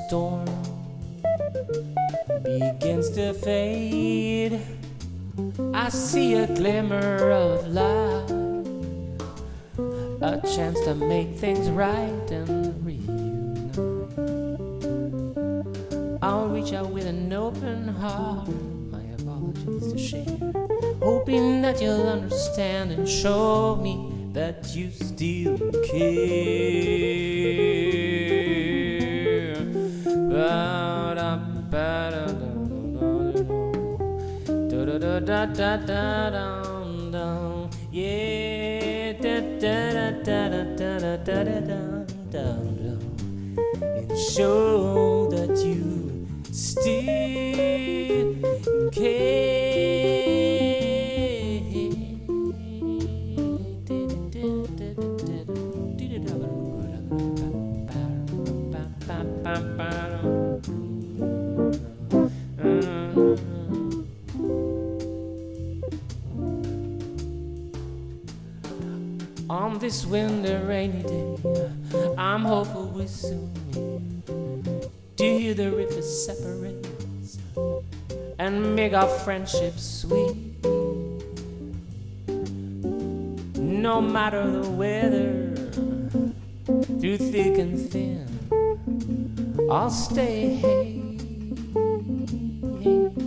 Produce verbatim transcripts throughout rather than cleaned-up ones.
storm begins to fade, I see a glimmer of light, a chance to make things right and reunite. I'll reach out with an open heart, my apologies to share, hoping that you'll understand and show me that you still care. Ba-da-da-da-da-da-da-da-da-da-da-da. Yeah, da-da-da-da-da-da-da-da-da-da. And show that you still care. On this windy, rainy day, I'm hopeful we soon meet to hear the river separates and make our friendship sweet. No matter the weather, through thick and thin, I'll stay. Hey, hey.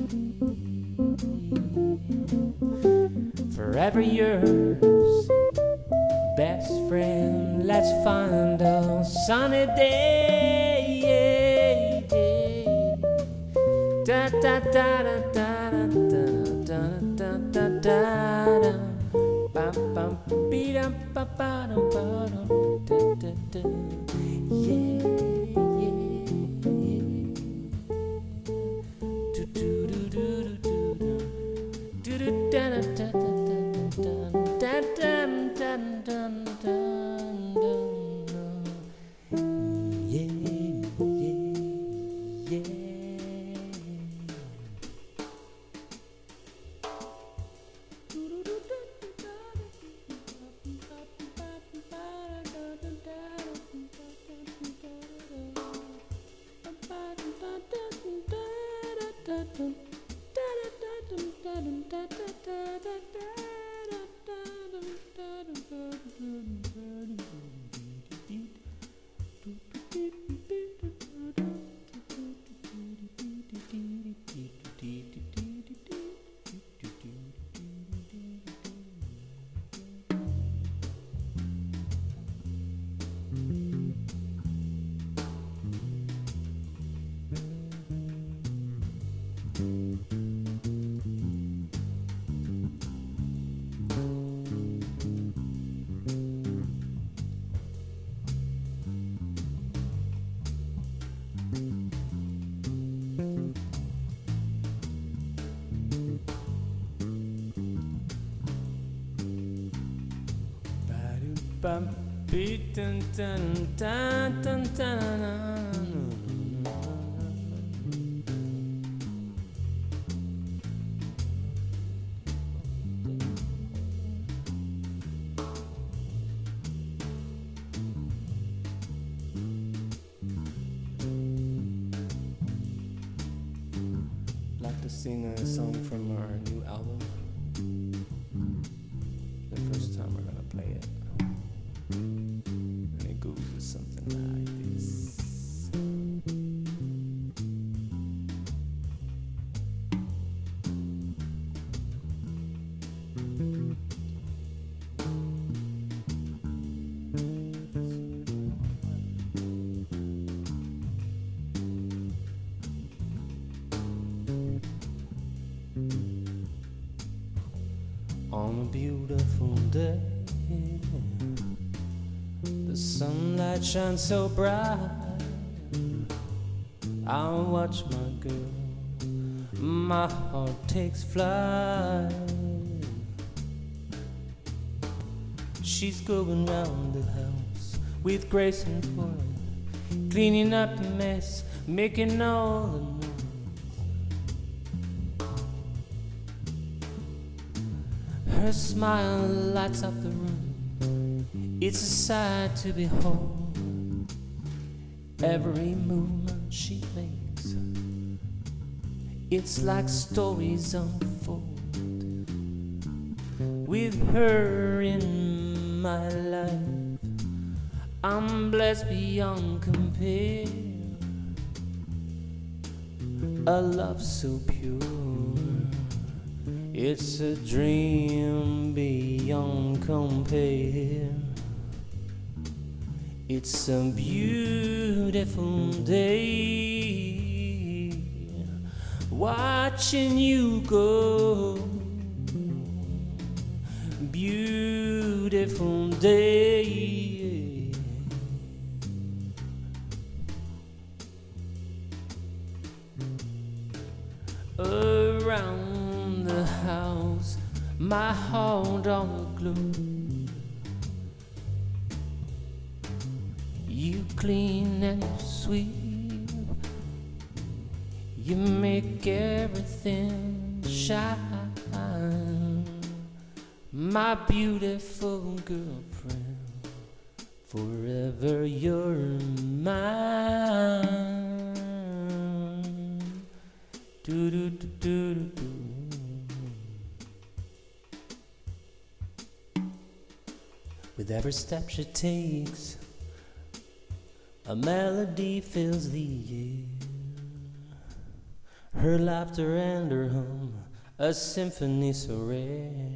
Forever yours, best friend. Let's find a sunny day. Da da da da da da da da da da da. Bam bam beat up ba ba da ba da da da. Yeah yeah yeah. Do do do do do do do da da da da da da da da da da. Yeah yeah yeah. Bum beat dun dun dun dun dun. Like to sing a song from our new album. The first time we're gonna play it. And it goes something like this. On a beautiful day, the sunlight shines so bright, I'll watch my girl, my heart takes flight. She's going round the house with grace and poise, cleaning up the mess, making all the noise. Her smile lights up the room, it's a sight to behold. Every movement she makes. It's like stories unfold with her in my life. I'm blessed beyond compare. A love so pure, it's a dream beyond compare. It's a beautiful day, watching you go. Beautiful day. Around the house, my heart all aglow. You clean and you sweep, you make everything shine. My beautiful girlfriend, forever you're mine. Do do do do do do. With every step she takes, a melody fills the air. Her laughter and her hum, a symphony so rare.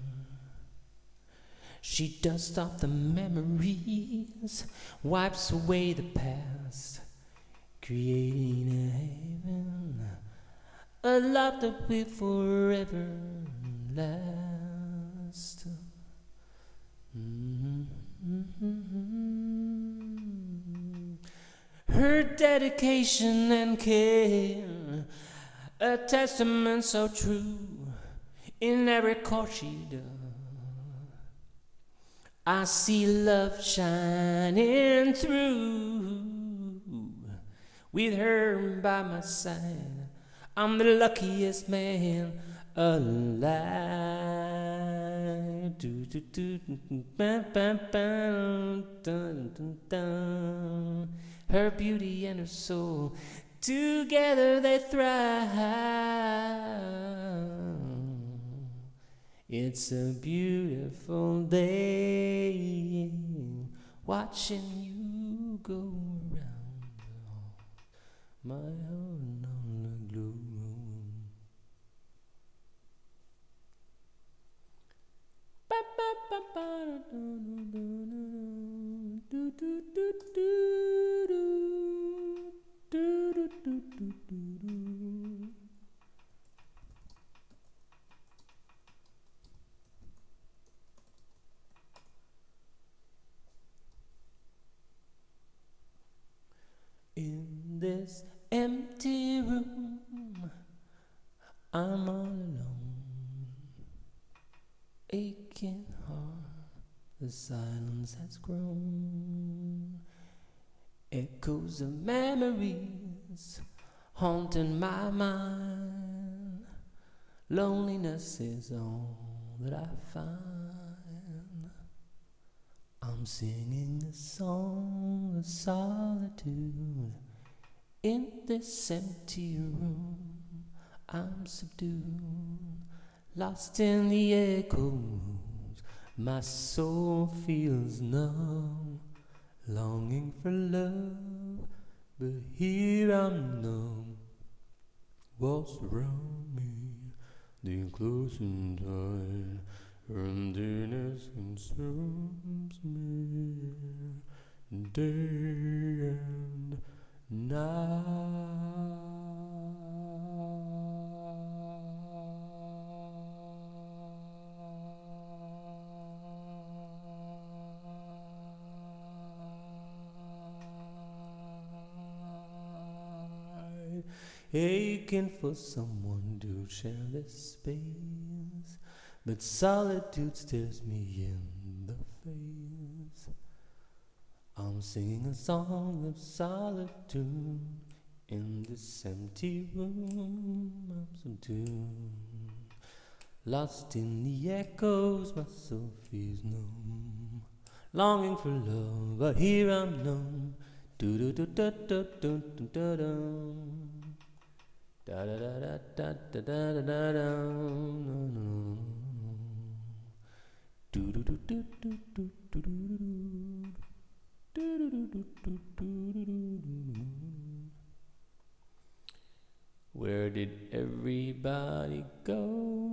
She dusts off the memories, wipes away the past, creating a haven, a love that will forever last. Mm-hmm. Her dedication and care, a testament so true in every course she does. I see love shining through. With her by my side, I'm the luckiest man alive. Do, do, do, bam, bam, bam, dun, dun, dun. Her beauty and her soul, together they thrive. It's a beautiful day, watching you go around my own on the globe. In this empty room, I'm all alone, aching heart, the silence has grown. Echoes of memories haunting my mind. Loneliness is all that I find. I'm singing a song of solitude. In this empty room, I'm subdued, lost in the echoes. My soul feels numb, longing for love, but here I'm numb. Walls around me, the closing tide, emptiness consumes me, day and night. Aching for someone to share this space, but solitude stares me in the face. I'm singing a song of solitude. In this empty room, I'm subdued, lost in the echoes, my soul feels numb, longing for love, but here I'm numb. Do do do do do do do do do. Da da da da da da da da da. Do do do do do do do do. Do do do do do do do. Where did everybody go?